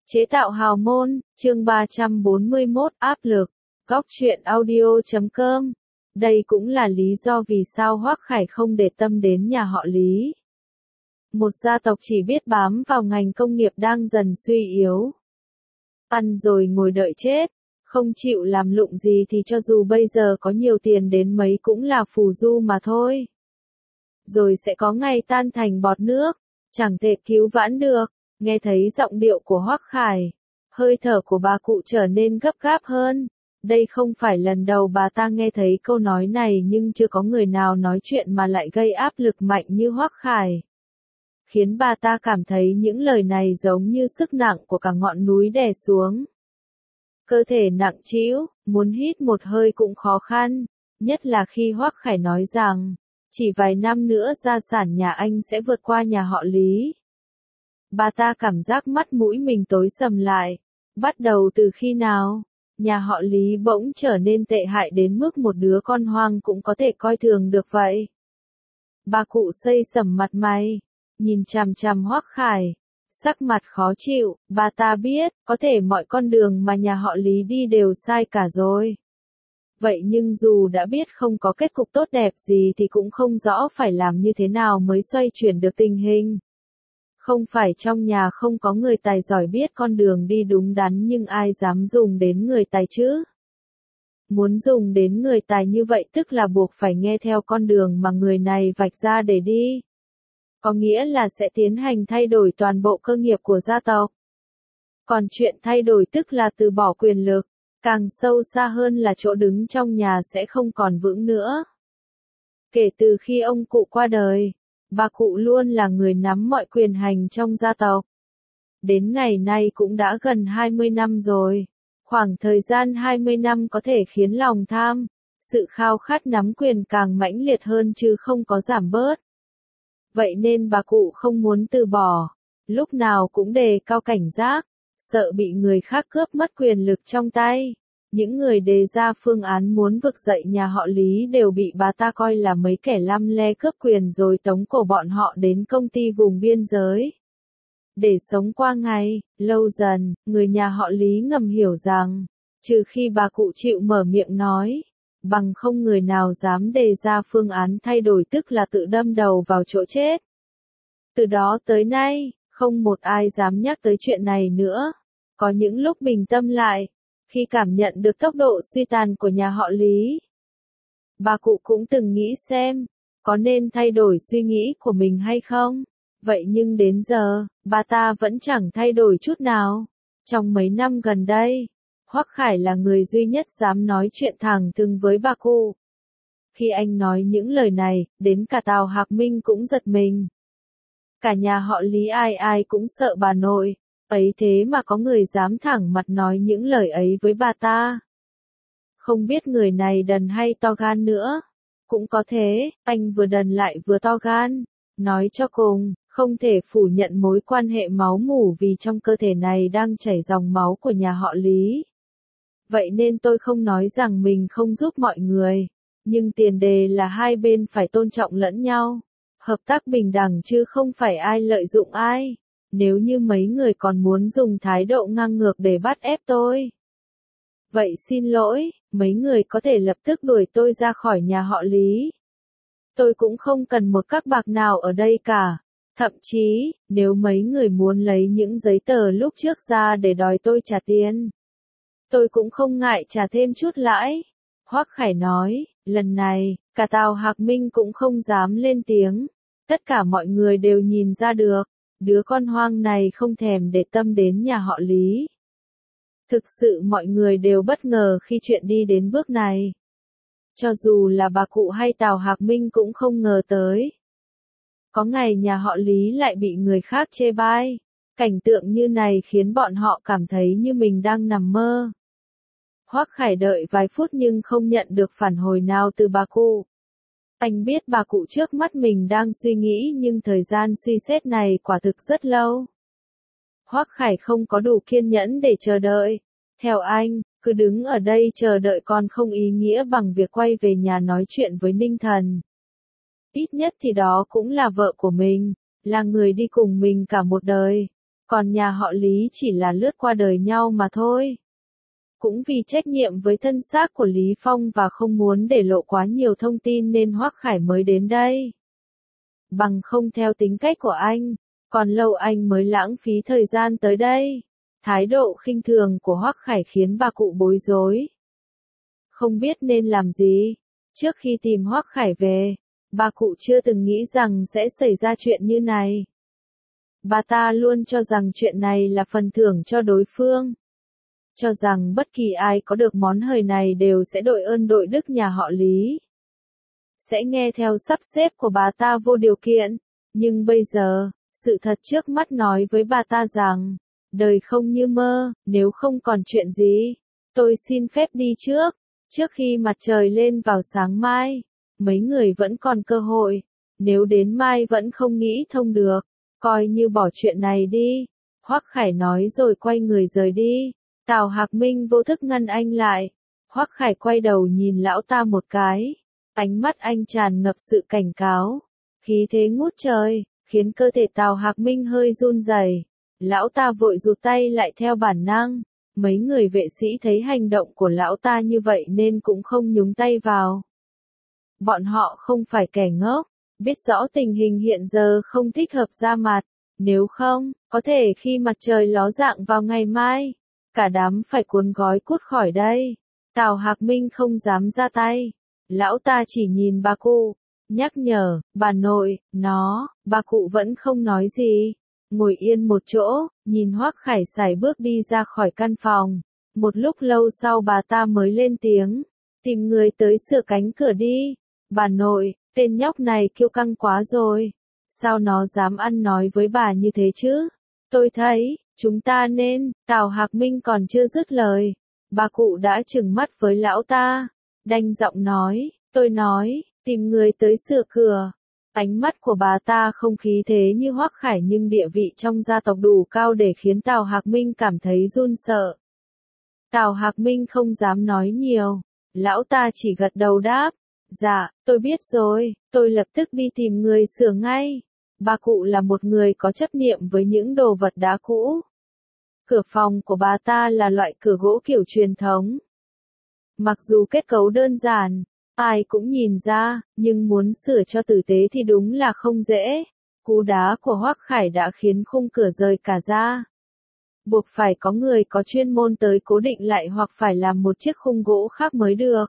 Chế tạo hào môn, chương 341, áp lực, góc truyện audio.com. Đây cũng là lý do vì sao Hoắc Khải không để tâm đến nhà họ Lý. Một gia tộc chỉ biết bám vào ngành công nghiệp đang dần suy yếu. Ăn rồi ngồi đợi chết, không chịu làm lụng gì thì cho dù bây giờ có nhiều tiền đến mấy cũng là phù du mà thôi. Rồi sẽ có ngày tan thành bọt nước, chẳng thể cứu vãn được. Nghe thấy giọng điệu của Hoắc Khải, hơi thở của bà cụ trở nên gấp gáp hơn. Đây không phải lần đầu bà ta nghe thấy câu nói này, nhưng chưa có người nào nói chuyện mà lại gây áp lực mạnh như Hoắc Khải. Khiến bà ta cảm thấy những lời này giống như sức nặng của cả ngọn núi đè xuống. Cơ thể nặng trĩu, muốn hít một hơi cũng khó khăn, nhất là khi Hoắc Khải nói rằng, chỉ vài năm nữa gia sản nhà anh sẽ vượt qua nhà họ Lý. Bà ta cảm giác mắt mũi mình tối sầm lại. Bắt đầu từ khi nào, nhà họ Lý bỗng trở nên tệ hại đến mức một đứa con hoang cũng có thể coi thường được vậy? Bà cụ xây sẩm mặt mày, nhìn chằm chằm Hoắc Khải, sắc mặt khó chịu. Bà ta biết, có thể mọi con đường mà nhà họ Lý đi đều sai cả rồi. Vậy nhưng dù đã biết không có kết cục tốt đẹp gì thì cũng không rõ phải làm như thế nào mới xoay chuyển được tình hình. Không phải trong nhà không có người tài giỏi biết con đường đi đúng đắn, nhưng ai dám dùng đến người tài chứ? Muốn dùng đến người tài như vậy tức là buộc phải nghe theo con đường mà người này vạch ra để đi. Có nghĩa là sẽ tiến hành thay đổi toàn bộ cơ nghiệp của gia tộc. Còn chuyện thay đổi tức là từ bỏ quyền lực, càng sâu xa hơn là chỗ đứng trong nhà sẽ không còn vững nữa. Kể từ khi ông cụ qua đời, bà cụ luôn là người nắm mọi quyền hành trong gia tộc. Đến ngày nay cũng đã gần 20 năm rồi. Khoảng thời gian 20 năm có thể khiến lòng tham, sự khao khát nắm quyền càng mãnh liệt hơn chứ không có giảm bớt. Vậy nên bà cụ không muốn từ bỏ, lúc nào cũng đề cao cảnh giác, sợ bị người khác cướp mất quyền lực trong tay. Những người đề ra phương án muốn vực dậy nhà họ Lý đều bị bà ta coi là mấy kẻ lăm le cướp quyền rồi tống cổ bọn họ đến công ty vùng biên giới. Để sống qua ngày, lâu dần, người nhà họ Lý ngầm hiểu rằng, trừ khi bà cụ chịu mở miệng nói, bằng không người nào dám đề ra phương án thay đổi tức là tự đâm đầu vào chỗ chết. Từ đó tới nay, không một ai dám nhắc tới chuyện này nữa. Có những lúc bình tâm lại, khi cảm nhận được tốc độ suy tàn của nhà họ Lý, bà cụ cũng từng nghĩ xem, có nên thay đổi suy nghĩ của mình hay không? Vậy nhưng đến giờ, bà ta vẫn chẳng thay đổi chút nào. Trong mấy năm gần đây, Hoắc Khải là người duy nhất dám nói chuyện thẳng thừng với bà cụ. Khi anh nói những lời này, đến cả Tào Hạc Minh cũng giật mình. Cả nhà họ Lý ai ai cũng sợ bà nội. Ấy thế mà có người dám thẳng mặt nói những lời ấy với bà ta. Không biết người này đần hay to gan nữa. Cũng có thế, anh vừa đần lại vừa to gan. Nói cho cùng, không thể phủ nhận mối quan hệ máu mủ vì trong cơ thể này đang chảy dòng máu của nhà họ Lý. Vậy nên tôi không nói rằng mình không giúp mọi người. Nhưng tiền đề là hai bên phải tôn trọng lẫn nhau. Hợp tác bình đẳng chứ không phải ai lợi dụng ai. Nếu như mấy người còn muốn dùng thái độ ngang ngược để bắt ép tôi, vậy xin lỗi, mấy người có thể lập tức đuổi tôi ra khỏi nhà họ Lý. Tôi cũng không cần một các bạc nào ở đây cả. Thậm chí, nếu mấy người muốn lấy những giấy tờ lúc trước ra để đòi tôi trả tiền, tôi cũng không ngại trả thêm chút lãi. Hoắc Khải nói, lần này, cả Tào Hạc Minh cũng không dám lên tiếng. Tất cả mọi người đều nhìn ra được. Đứa con hoang này không thèm để tâm đến nhà họ Lý. Thực sự mọi người đều bất ngờ khi chuyện đi đến bước này. Cho dù là bà cụ hay Tào Hạc Minh cũng không ngờ tới. Có ngày nhà họ Lý lại bị người khác chê bai. Cảnh tượng như này khiến bọn họ cảm thấy như mình đang nằm mơ. Hoắc Khải đợi vài phút nhưng không nhận được phản hồi nào từ bà cụ. Anh biết bà cụ trước mắt mình đang suy nghĩ nhưng thời gian suy xét này quả thực rất lâu. Hoắc Khải không có đủ kiên nhẫn để chờ đợi. Theo anh, cứ đứng ở đây chờ đợi còn không ý nghĩa bằng việc quay về nhà nói chuyện với Ninh Thần. Ít nhất thì đó cũng là vợ của mình, là người đi cùng mình cả một đời. Còn nhà họ Lý chỉ là lướt qua đời nhau mà thôi. Cũng vì trách nhiệm với thân xác của Lý Phong và không muốn để lộ quá nhiều thông tin nên Hoắc Khải mới đến đây. Bằng không theo tính cách của anh, còn lâu anh mới lãng phí thời gian tới đây. Thái độ khinh thường của Hoắc Khải khiến bà cụ bối rối. Không biết nên làm gì. Trước khi tìm Hoắc Khải về, bà cụ chưa từng nghĩ rằng sẽ xảy ra chuyện như này. Bà ta luôn cho rằng chuyện này là phần thưởng cho đối phương. Cho rằng bất kỳ ai có được món hời này đều sẽ đội ơn đội đức nhà họ Lý. Sẽ nghe theo sắp xếp của bà ta vô điều kiện. Nhưng bây giờ, sự thật trước mắt nói với bà ta rằng, đời không như mơ, nếu không còn chuyện gì, tôi xin phép đi trước. Trước khi mặt trời lên vào sáng mai, mấy người vẫn còn cơ hội. Nếu đến mai vẫn không nghĩ thông được, coi như bỏ chuyện này đi. Hoắc Khải nói rồi quay người rời đi. Tào Hạc Minh vô thức ngăn anh lại. Hoắc Khải quay đầu nhìn lão ta một cái. Ánh mắt anh tràn ngập sự cảnh cáo. Khí thế ngút trời, khiến cơ thể Tào Hạc Minh hơi run rẩy. Lão ta vội rụt tay lại theo bản năng. Mấy người vệ sĩ thấy hành động của lão ta như vậy nên cũng không nhúng tay vào. Bọn họ không phải kẻ ngốc, biết rõ tình hình hiện giờ không thích hợp ra mặt. Nếu không, có thể khi mặt trời ló dạng vào ngày mai, cả đám phải cuốn gói cút khỏi đây. Tào Hạc Minh không dám ra tay. Lão ta chỉ nhìn bà cụ, nhắc nhở, bà nội, bà cụ vẫn không nói gì. Ngồi yên một chỗ, nhìn Hoắc Khải sải bước đi ra khỏi căn phòng. Một lúc lâu sau bà ta mới lên tiếng, tìm người tới sửa cánh cửa đi. Bà nội, tên nhóc này kiêu căng quá rồi. Sao nó dám ăn nói với bà như thế chứ? Tôi thấy, chúng ta nên, Tào Hạc Minh còn chưa dứt lời. Bà cụ đã trừng mắt với lão ta, đanh giọng nói, tôi nói, tìm người tới sửa cửa. Ánh mắt của bà ta không khí thế như Hoắc Khải nhưng địa vị trong gia tộc đủ cao để khiến Tào Hạc Minh cảm thấy run sợ. Tào Hạc Minh không dám nói nhiều, lão ta chỉ gật đầu đáp, dạ, tôi biết rồi, tôi lập tức đi tìm người sửa ngay. Bà cụ là một người có chấp niệm với những đồ vật đá cũ. Cửa phòng của bà ta là loại cửa gỗ kiểu truyền thống. Mặc dù kết cấu đơn giản, ai cũng nhìn ra, nhưng muốn sửa cho tử tế thì đúng là không dễ. Cú đá của Hoắc Khải đã khiến khung cửa rời cả ra. Buộc phải có người có chuyên môn tới cố định lại hoặc phải làm một chiếc khung gỗ khác mới được.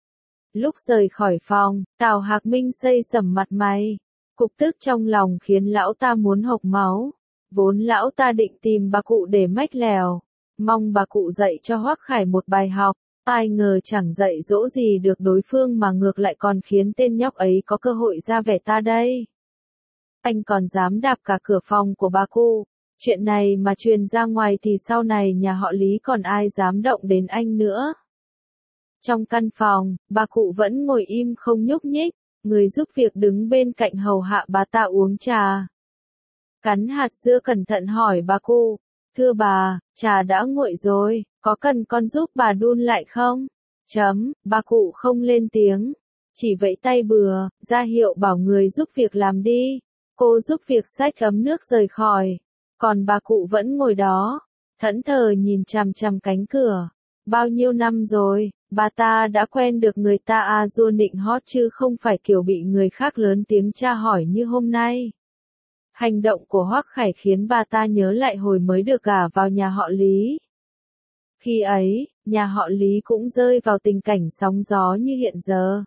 Lúc rời khỏi phòng, Tào Hạc Minh xây sẩm mặt mày. Cục tức trong lòng khiến lão ta muốn hộc máu. Vốn lão ta định tìm bà cụ để mách lèo, mong bà cụ dạy cho Hoắc Khải một bài học. Ai ngờ chẳng dạy dỗ gì được đối phương mà ngược lại còn khiến tên nhóc ấy có cơ hội ra vẻ ta đây. Anh còn dám đạp cả cửa phòng của bà cụ. Chuyện này mà truyền ra ngoài thì sau này nhà họ Lý còn ai dám động đến anh nữa. Trong căn phòng, bà cụ vẫn ngồi im không nhúc nhích. Người giúp việc đứng bên cạnh hầu hạ bà ta uống trà. Cắn hạt dưa cẩn thận hỏi bà cụ, thưa bà, trà đã nguội rồi, có cần con giúp bà đun lại không? Bà cụ không lên tiếng, chỉ vẫy tay bừa, ra hiệu bảo người giúp việc làm đi. Cô giúp việc xách ấm nước rời khỏi, còn bà cụ vẫn ngồi đó, thẫn thờ nhìn chằm chằm cánh cửa. Bao nhiêu năm rồi, bà ta đã quen được người ta dua nịnh hót chứ không phải kiểu bị người khác lớn tiếng tra hỏi như hôm nay. Hành động của Hoắc Khải khiến bà ta nhớ lại hồi mới được gả vào nhà họ Lý. Khi ấy, nhà họ Lý cũng rơi vào tình cảnh sóng gió như hiện giờ.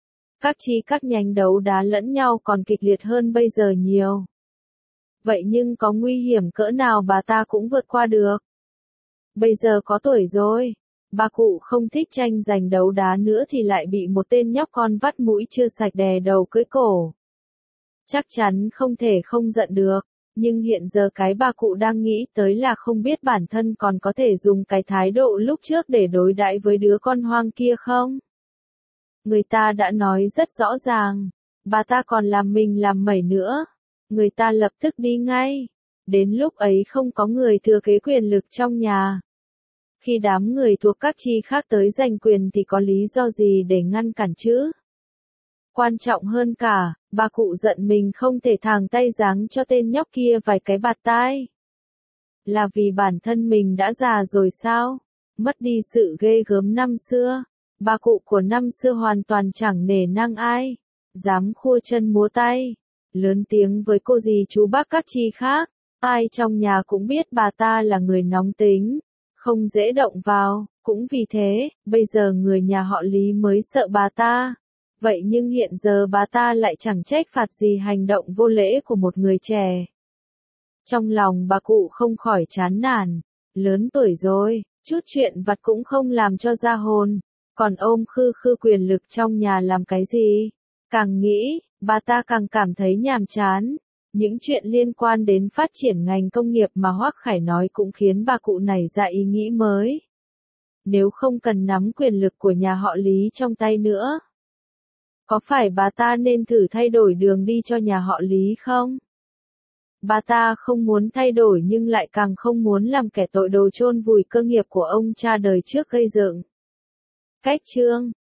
Các nhánh đấu đá lẫn nhau còn kịch liệt hơn bây giờ nhiều. Vậy nhưng có nguy hiểm cỡ nào bà ta cũng vượt qua được. Bây giờ có tuổi rồi, bà cụ không thích tranh giành đấu đá nữa thì lại bị một tên nhóc con vắt mũi chưa sạch đè đầu cưỡi cổ. Chắc chắn không thể không giận được, nhưng hiện giờ cái bà cụ đang nghĩ tới là không biết bản thân còn có thể dùng cái thái độ lúc trước để đối đãi với đứa con hoang kia không? Người ta đã nói rất rõ ràng, bà ta còn làm mình làm mẩy nữa. Người ta lập tức đi ngay. Đến lúc ấy không có người thừa kế quyền lực trong nhà. Khi đám người thuộc các chi khác tới giành quyền thì có lý do gì để ngăn cản chứ? Quan trọng hơn cả, bà cụ giận mình không thể thàng tay giáng cho tên nhóc kia vài cái bạt tai. Là vì bản thân mình đã già rồi sao? Mất đi sự ghê gớm năm xưa. Bà cụ của năm xưa hoàn toàn chẳng nể nang ai. Dám khua chân múa tay. Lớn tiếng với cô dì chú bác các chi khác. Ai trong nhà cũng biết bà ta là người nóng tính. Không dễ động vào. Cũng vì thế, bây giờ người nhà họ Lý mới sợ bà ta. Vậy nhưng hiện giờ bà ta lại chẳng trách phạt gì hành động vô lễ của một người trẻ. Trong lòng bà cụ không khỏi chán nản. Lớn tuổi rồi, chút chuyện vặt cũng không làm cho ra hồn. Còn ôm khư khư quyền lực trong nhà làm cái gì? Càng nghĩ, bà ta càng cảm thấy nhàm chán. Những chuyện liên quan đến phát triển ngành công nghiệp mà Hoắc Khải nói cũng khiến bà cụ nảy ra ý nghĩ mới. Nếu không cần nắm quyền lực của nhà họ Lý trong tay nữa, có phải bà ta nên thử thay đổi đường đi cho nhà họ Lý không? Bà ta không muốn thay đổi nhưng lại càng không muốn làm kẻ tội đồ chôn vùi cơ nghiệp của ông cha đời trước gây dựng. Cách chương